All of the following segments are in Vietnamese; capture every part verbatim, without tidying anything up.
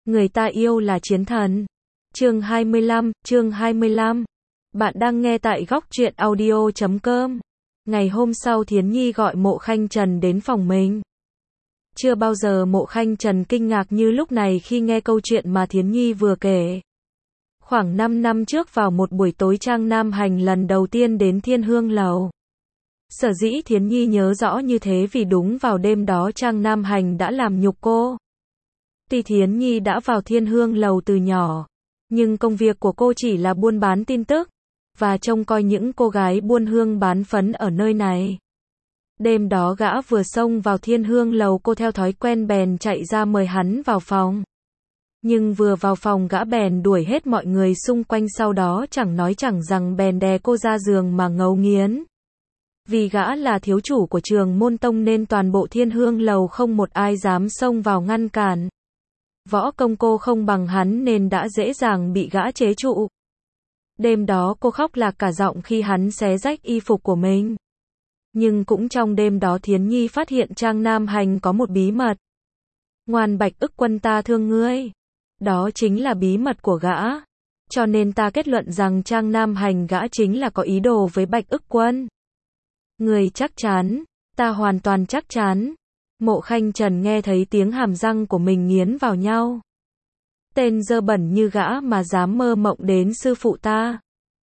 Người ta yêu là chiến thần. Chương hai mươi lăm, chương hai mươi lăm. Bạn đang nghe tại góc truyện audio chấm com. Ngày hôm sau Thiến Nhi gọi Mộ Khanh Trần đến phòng mình. Chưa bao giờ Mộ Khanh Trần kinh ngạc như lúc này khi nghe câu chuyện mà Thiến Nhi vừa kể. Khoảng năm năm trước vào một buổi tối Trang Nam Hành lần đầu tiên đến Thiên Hương Lầu. Sở dĩ Thiến Nhi nhớ rõ như thế vì đúng vào đêm đó Trang Nam Hành đã làm nhục cô. Tuy Thiến Nhi đã vào Thiên Hương Lầu từ nhỏ, nhưng công việc của cô chỉ là buôn bán tin tức, và trông coi những cô gái buôn hương bán phấn ở nơi này. Đêm đó gã vừa xông vào Thiên Hương Lầu cô theo thói quen bèn chạy ra mời hắn vào phòng. Nhưng vừa vào phòng gã bèn đuổi hết mọi người xung quanh sau đó chẳng nói chẳng rằng bèn đè cô ra giường mà ngấu nghiến. Vì gã là thiếu chủ của Trường Môn Tông nên toàn bộ Thiên Hương Lầu không một ai dám xông vào ngăn cản. Võ công cô không bằng hắn nên đã dễ dàng bị gã chế trụ. Đêm đó cô khóc lạc cả giọng khi hắn xé rách y phục của mình. Nhưng cũng trong đêm đó Thiến Nhi phát hiện Trang Nam Hành có một bí mật. Ngoan Bạch Ức Quân, ta thương ngươi. Đó chính là bí mật của gã. Cho nên ta kết luận rằng Trang Nam Hành gã chính là có ý đồ với Bạch Ức Quân. Người chắc chắn? Ta hoàn toàn chắc chắn. Mộ Khanh Trần nghe thấy tiếng hàm răng của mình nghiến vào nhau. Tên dơ bẩn như gã mà dám mơ mộng đến sư phụ ta.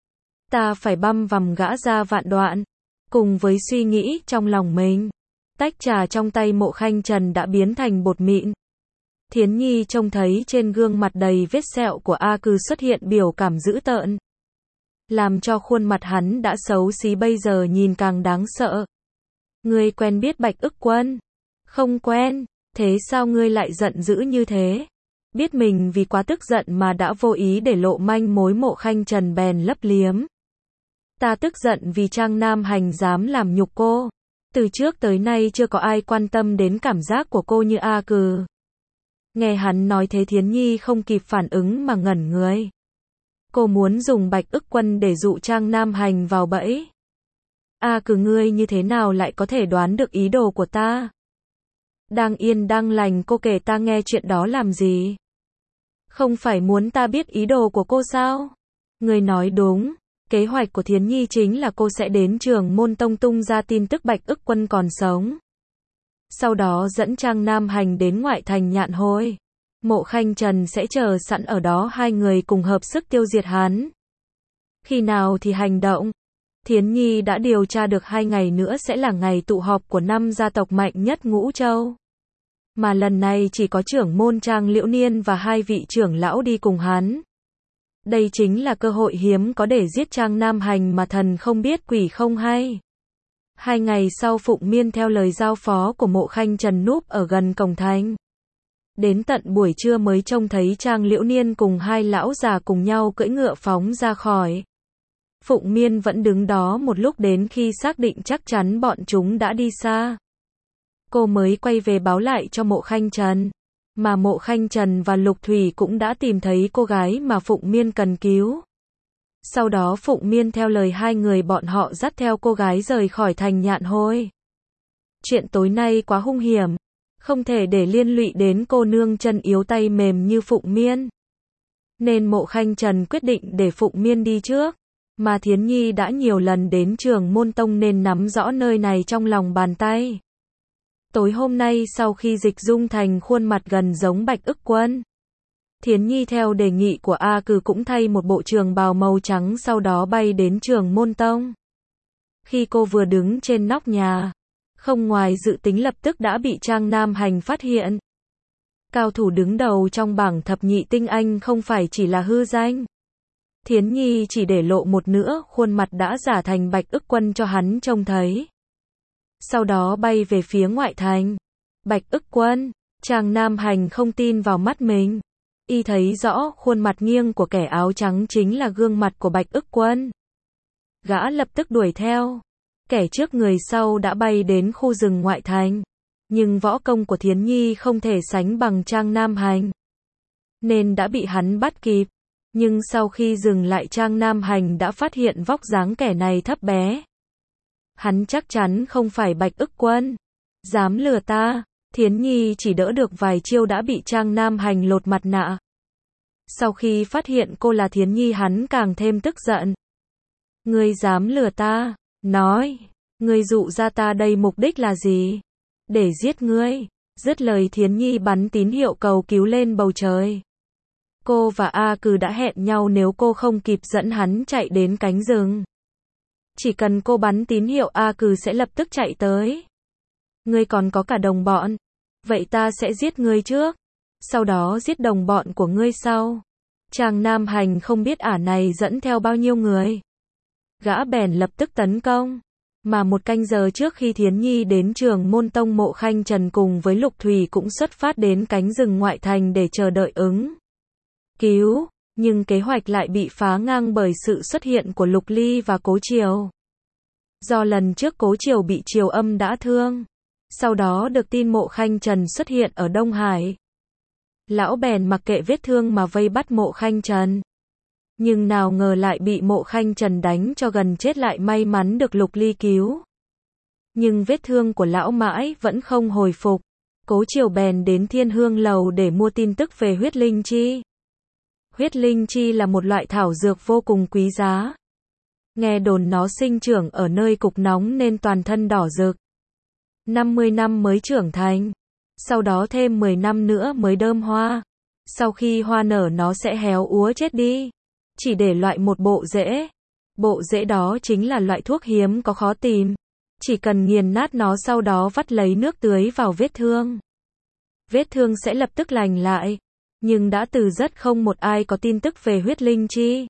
Ta phải băm vằm gã ra vạn đoạn. Cùng với suy nghĩ trong lòng mình, tách trà trong tay Mộ Khanh Trần đã biến thành bột mịn. Thiến Nhi trông thấy trên gương mặt đầy vết sẹo của A Cừ xuất hiện biểu cảm dữ tợn. Làm cho khuôn mặt hắn đã xấu xí bây giờ nhìn càng đáng sợ. Ngươi quen biết Bạch Ức Quân? Không quen. Thế sao ngươi lại giận dữ như thế? Biết mình vì quá tức giận mà đã vô ý để lộ manh mối. Mộ Khanh Trần bèn lấp liếm. Ta tức giận vì Trang Nam Hành dám làm nhục cô. Từ trước tới nay chưa có ai quan tâm đến cảm giác của cô như A Cừ. Nghe hắn nói thế Thiến Nhi không kịp phản ứng mà ngẩn người. Cô muốn dùng Bạch Ức Quân để dụ Trang Nam Hành vào bẫy. A Cừ, ngươi như thế nào lại có thể đoán được ý đồ của ta? Đang yên đang lành cô kể ta nghe chuyện đó làm gì? Không phải muốn ta biết ý đồ của cô sao? Ngươi nói đúng. Kế hoạch của Thiến Nhi chính là cô sẽ đến Trường Môn Tông tung ra tin tức Bạch Ức Quân còn sống. Sau đó dẫn Trang Nam Hành đến ngoại thành Nhạn Hôi. Mộ Khanh Trần sẽ chờ sẵn ở đó, hai người cùng hợp sức tiêu diệt hắn. Khi nào thì hành động? Thiến Nhi đã điều tra được hai ngày nữa sẽ là ngày tụ họp của năm gia tộc mạnh nhất Ngũ Châu. Mà lần này chỉ có trưởng môn Trang Liễu Niên và hai vị trưởng lão đi cùng hắn. Đây chính là cơ hội hiếm có để giết Trang Nam Hành mà thần không biết quỷ không hay. Hai ngày sau Phụng Miên theo lời giao phó của Mộ Khanh Trần núp ở gần cổng thành. Đến tận buổi trưa mới trông thấy Trang Liễu Niên cùng hai lão già cùng nhau cưỡi ngựa phóng ra khỏi. Phụng Miên vẫn đứng đó một lúc đến khi xác định chắc chắn bọn chúng đã đi xa. Cô mới quay về báo lại cho Mộ Khanh Trần. Mà Mộ Khanh Trần và Lục Thủy cũng đã tìm thấy cô gái mà Phụng Miên cần cứu. Sau đó Phụng Miên theo lời hai người bọn họ dắt theo cô gái rời khỏi thành Nhạn Hôi. Chuyện tối nay quá hung hiểm. Không thể để liên lụy đến cô nương chân yếu tay mềm như Phụng Miên. Nên Mộ Khanh Trần quyết định để Phụng Miên đi trước. Mà Thiến Nhi đã nhiều lần đến Trường Môn Tông nên nắm rõ nơi này trong lòng bàn tay. Tối hôm nay sau khi dịch dung thành khuôn mặt gần giống Bạch Ức Quân, Thiến Nhi theo đề nghị của A Cừ cũng thay một bộ trường bào màu trắng sau đó bay đến Trường Môn Tông. Khi cô vừa đứng trên nóc nhà, không ngoài dự tính lập tức đã bị Trang Nam Hành phát hiện. Cao thủ đứng đầu trong bảng thập nhị tinh anh không phải chỉ là hư danh. Thiến Nhi chỉ để lộ một nửa khuôn mặt đã giả thành Bạch Ức Quân cho hắn trông thấy. Sau đó bay về phía ngoại thành. Bạch Ức Quân, Trang Nam Hành không tin vào mắt mình. Y thấy rõ khuôn mặt nghiêng của kẻ áo trắng chính là gương mặt của Bạch Ức Quân. Gã lập tức đuổi theo. Kẻ trước người sau đã bay đến khu rừng ngoại thành. Nhưng võ công của Thiến Nhi không thể sánh bằng Trang Nam Hành. Nên đã bị hắn bắt kịp. Nhưng sau khi dừng lại Trang Nam Hành đã phát hiện vóc dáng kẻ này thấp bé. Hắn chắc chắn không phải Bạch Ức Quân. Dám lừa ta. Thiến Nhi chỉ đỡ được vài chiêu đã bị Trang Nam Hành lột mặt nạ. Sau khi phát hiện cô là Thiến Nhi hắn càng thêm tức giận. Ngươi dám lừa ta, nói, ngươi dụ ra ta đây mục đích là gì? Để giết ngươi. Dứt lời Thiến Nhi bắn tín hiệu cầu cứu lên bầu trời. Cô và A Cừ đã hẹn nhau nếu cô không kịp dẫn hắn chạy đến cánh rừng. Chỉ cần cô bắn tín hiệu A Cừ sẽ lập tức chạy tới. Ngươi còn có cả đồng bọn. Vậy ta sẽ giết ngươi trước. Sau đó giết đồng bọn của ngươi sau. Chàng Nam Hành không biết ả này dẫn theo bao nhiêu người. Gã bèn lập tức tấn công. Mà một canh giờ trước khi Thiến Nhi đến trường môn tông, Mộ Khanh Trần cùng với Lục Thủy cũng xuất phát đến cánh rừng ngoại thành để chờ đợi ứng cứu. Nhưng kế hoạch lại bị phá ngang bởi sự xuất hiện của Lục Ly và Cố Triều. Do lần trước Cố Triều bị Triều Âm đã thương. Sau đó được tin Mộ Khanh Trần xuất hiện ở Đông Hải. Lão bèn mặc kệ vết thương mà vây bắt Mộ Khanh Trần. Nhưng nào ngờ lại bị Mộ Khanh Trần đánh cho gần chết, lại may mắn được Lục Ly cứu. Nhưng vết thương của lão mãi vẫn không hồi phục. Cố Triều bèn đến Thiên Hương Lầu để mua tin tức về huyết linh chi. Huyết linh chi là một loại thảo dược vô cùng quý giá. Nghe đồn nó sinh trưởng ở nơi cực nóng nên toàn thân đỏ rực. năm mươi năm mới trưởng thành. Sau đó thêm mười năm nữa mới đơm hoa. Sau khi hoa nở nó sẽ héo úa chết đi. Chỉ để loại một bộ rễ. Bộ rễ đó chính là loại thuốc hiếm có khó tìm. Chỉ cần nghiền nát nó, sau đó vắt lấy nước tưới vào vết thương. Vết thương sẽ lập tức lành lại. Nhưng đã từ rất không một ai có tin tức về huyết linh chi.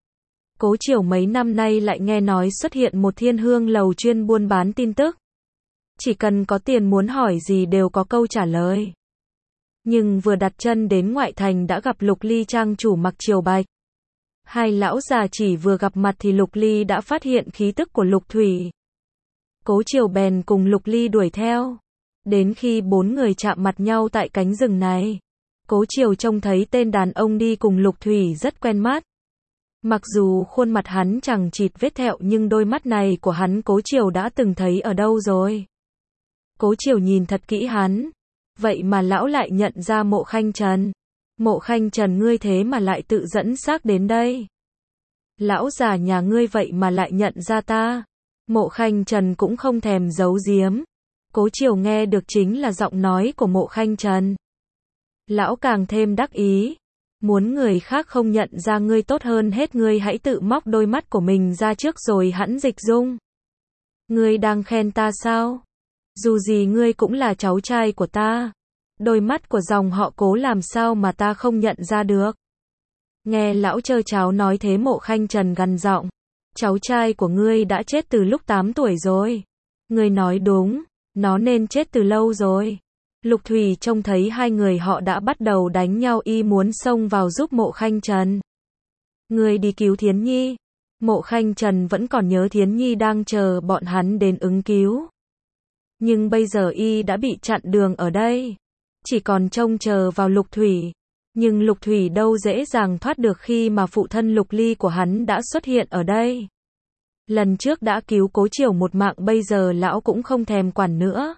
Cố Triều mấy năm nay lại nghe nói xuất hiện một Thiên Hương Lầu chuyên buôn bán tin tức. Chỉ cần có tiền muốn hỏi gì đều có câu trả lời. Nhưng vừa đặt chân đến ngoại thành đã gặp Lục Ly trang chủ mặc triều bạch. Hai lão già chỉ vừa gặp mặt thì Lục Ly đã phát hiện khí tức của Lục Thủy. Cố Triều bèn cùng Lục Ly đuổi theo. Đến khi bốn người chạm mặt nhau tại cánh rừng này, Cố Triều trông thấy tên đàn ông đi cùng Lục Thủy rất quen mắt. Mặc dù khuôn mặt hắn chẳng chịt vết thẹo nhưng đôi mắt này của hắn Cố Triều đã từng thấy ở đâu rồi. Cố Triều nhìn thật kỹ hắn. Vậy mà lão lại nhận ra Mộ Khanh Trần. Mộ Khanh Trần, ngươi thế mà lại tự dẫn xác đến đây. Lão già nhà ngươi vậy mà lại nhận ra ta. Mộ Khanh Trần cũng không thèm giấu giếm. Cố Triều nghe được chính là giọng nói của Mộ Khanh Trần. Lão càng thêm đắc ý. Muốn người khác không nhận ra ngươi tốt hơn hết, ngươi hãy tự móc đôi mắt của mình ra trước rồi hẵng dịch dung. Ngươi đang khen ta sao? Dù gì ngươi cũng là cháu trai của ta. Đôi mắt của dòng họ Cố làm sao mà ta không nhận ra được. Nghe lão trơ cháo nói thế, Mộ Khanh Trần gằn giọng. Cháu trai của ngươi đã chết từ lúc tám tuổi rồi. Ngươi nói đúng, nó nên chết từ lâu rồi. Lục Thủy trông thấy hai người họ đã bắt đầu đánh nhau, y muốn xông vào giúp Mộ Khanh Trần. Ngươi đi cứu Thiến Nhi. Mộ Khanh Trần vẫn còn nhớ Thiến Nhi đang chờ bọn hắn đến ứng cứu. Nhưng bây giờ y đã bị chặn đường ở đây. Chỉ còn trông chờ vào Lục Thủy. Nhưng Lục Thủy đâu dễ dàng thoát được khi mà phụ thân Lục Ly của hắn đã xuất hiện ở đây. Lần trước đã cứu Cố Triều một mạng, bây giờ lão cũng không thèm quản nữa.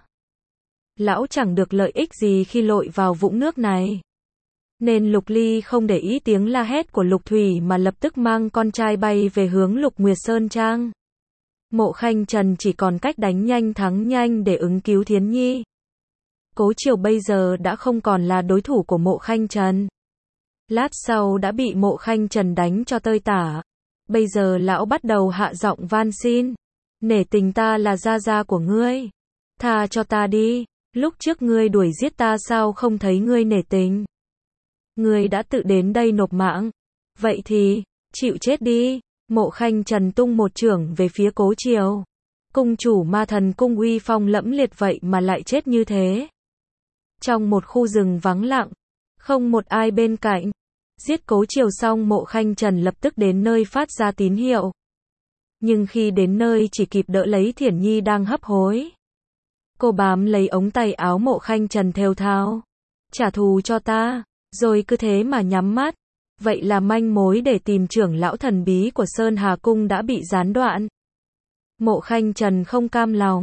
Lão chẳng được lợi ích gì khi lội vào vũng nước này. Nên Lục Ly không để ý tiếng la hét của Lục Thủy mà lập tức mang con trai bay về hướng Lục Nguyệt Sơn Trang. Mộ Khanh Trần chỉ còn cách đánh nhanh thắng nhanh để ứng cứu Thiến Nhi. Cố Triều bây giờ đã không còn là đối thủ của Mộ Khanh Trần. Lát sau đã bị Mộ Khanh Trần đánh cho tơi tả. Bây giờ lão bắt đầu hạ giọng van xin. Nể tình ta là gia gia của ngươi. Tha cho ta đi. Lúc trước ngươi đuổi giết ta sao không thấy ngươi nể tình. Ngươi đã tự đến đây nộp mạng. Vậy thì, chịu chết đi. Mộ Khanh Trần tung một chưởng về phía Cố Triều. Cung chủ Ma Thần Cung uy phong lẫm liệt vậy mà lại chết như thế. Trong một khu rừng vắng lặng, không một ai bên cạnh. Giết Cố Triều xong, Mộ Khanh Trần lập tức đến nơi phát ra tín hiệu. Nhưng khi đến nơi chỉ kịp đỡ lấy Thiển Nhi đang hấp hối. Cô bám lấy ống tay áo Mộ Khanh Trần thều thào. Trả thù cho ta, rồi cứ thế mà nhắm mắt. Vậy là manh mối để tìm trưởng lão thần bí của Sơn Hà Cung đã bị gián đoạn. Mộ Khanh Trần không cam lòng.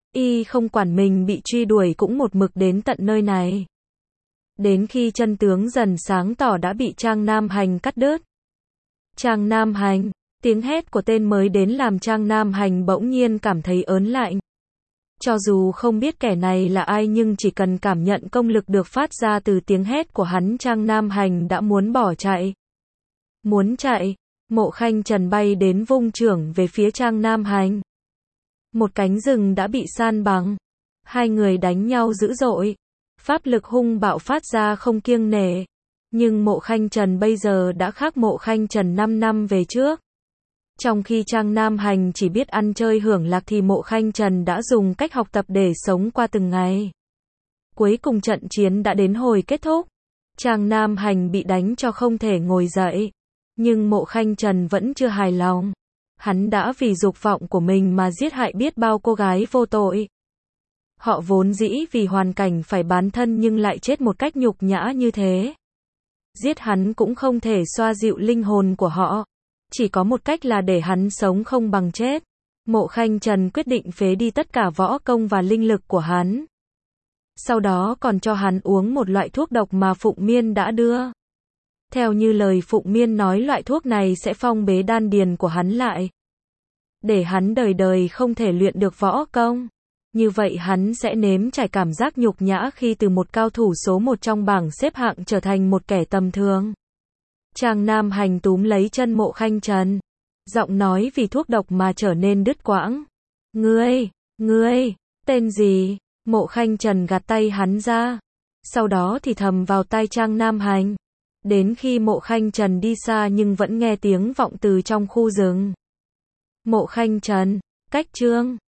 Y không quản mình bị truy đuổi cũng một mực đến tận nơi này. Đến khi chân tướng dần sáng tỏ đã bị Trang Nam Hành cắt đứt. Trang Nam Hành, tiếng hét của tên mới đến làm Trang Nam Hành bỗng nhiên cảm thấy ớn lạnh. Cho dù không biết kẻ này là ai nhưng chỉ cần cảm nhận công lực được phát ra từ tiếng hét của hắn, Trang Nam Hành đã muốn bỏ chạy. Muốn chạy, Mộ Khanh Trần bay đến vung chưởng về phía Trang Nam Hành. Một cánh rừng đã bị san bằng. Hai người đánh nhau dữ dội. Pháp lực hung bạo phát ra không kiêng nể. Nhưng Mộ Khanh Trần bây giờ đã khác Mộ Khanh Trần năm năm về trước. Trong khi Trang Nam Hành chỉ biết ăn chơi hưởng lạc thì Mộ Khanh Trần đã dùng cách học tập để sống qua từng ngày. Cuối cùng trận chiến đã đến hồi kết thúc. Trang Nam Hành bị đánh cho không thể ngồi dậy. Nhưng Mộ Khanh Trần vẫn chưa hài lòng. Hắn đã vì dục vọng của mình mà giết hại biết bao cô gái vô tội. Họ vốn dĩ vì hoàn cảnh phải bán thân nhưng lại chết một cách nhục nhã như thế. Giết hắn cũng không thể xoa dịu linh hồn của họ. Chỉ có một cách là để hắn sống không bằng chết. Mộ Khanh Trần quyết định phế đi tất cả võ công và linh lực của hắn. Sau đó còn cho hắn uống một loại thuốc độc mà Phụng Miên đã đưa. Theo như lời Phụng Miên nói, loại thuốc này sẽ phong bế đan điền của hắn lại. Để hắn đời đời không thể luyện được võ công. Như vậy hắn sẽ nếm trải cảm giác nhục nhã khi từ một cao thủ số một trong bảng xếp hạng trở thành một kẻ tầm thường. Trang Nam Hành túm lấy chân Mộ Khanh Trần. Giọng nói vì thuốc độc mà trở nên đứt quãng. Ngươi, ngươi, tên gì? Mộ Khanh Trần gạt tay hắn ra. Sau đó thì thầm vào tai Trang Nam Hành. Đến khi Mộ Khanh Trần đi xa nhưng vẫn nghe tiếng vọng từ trong khu rừng. Mộ Khanh Trần, cách chương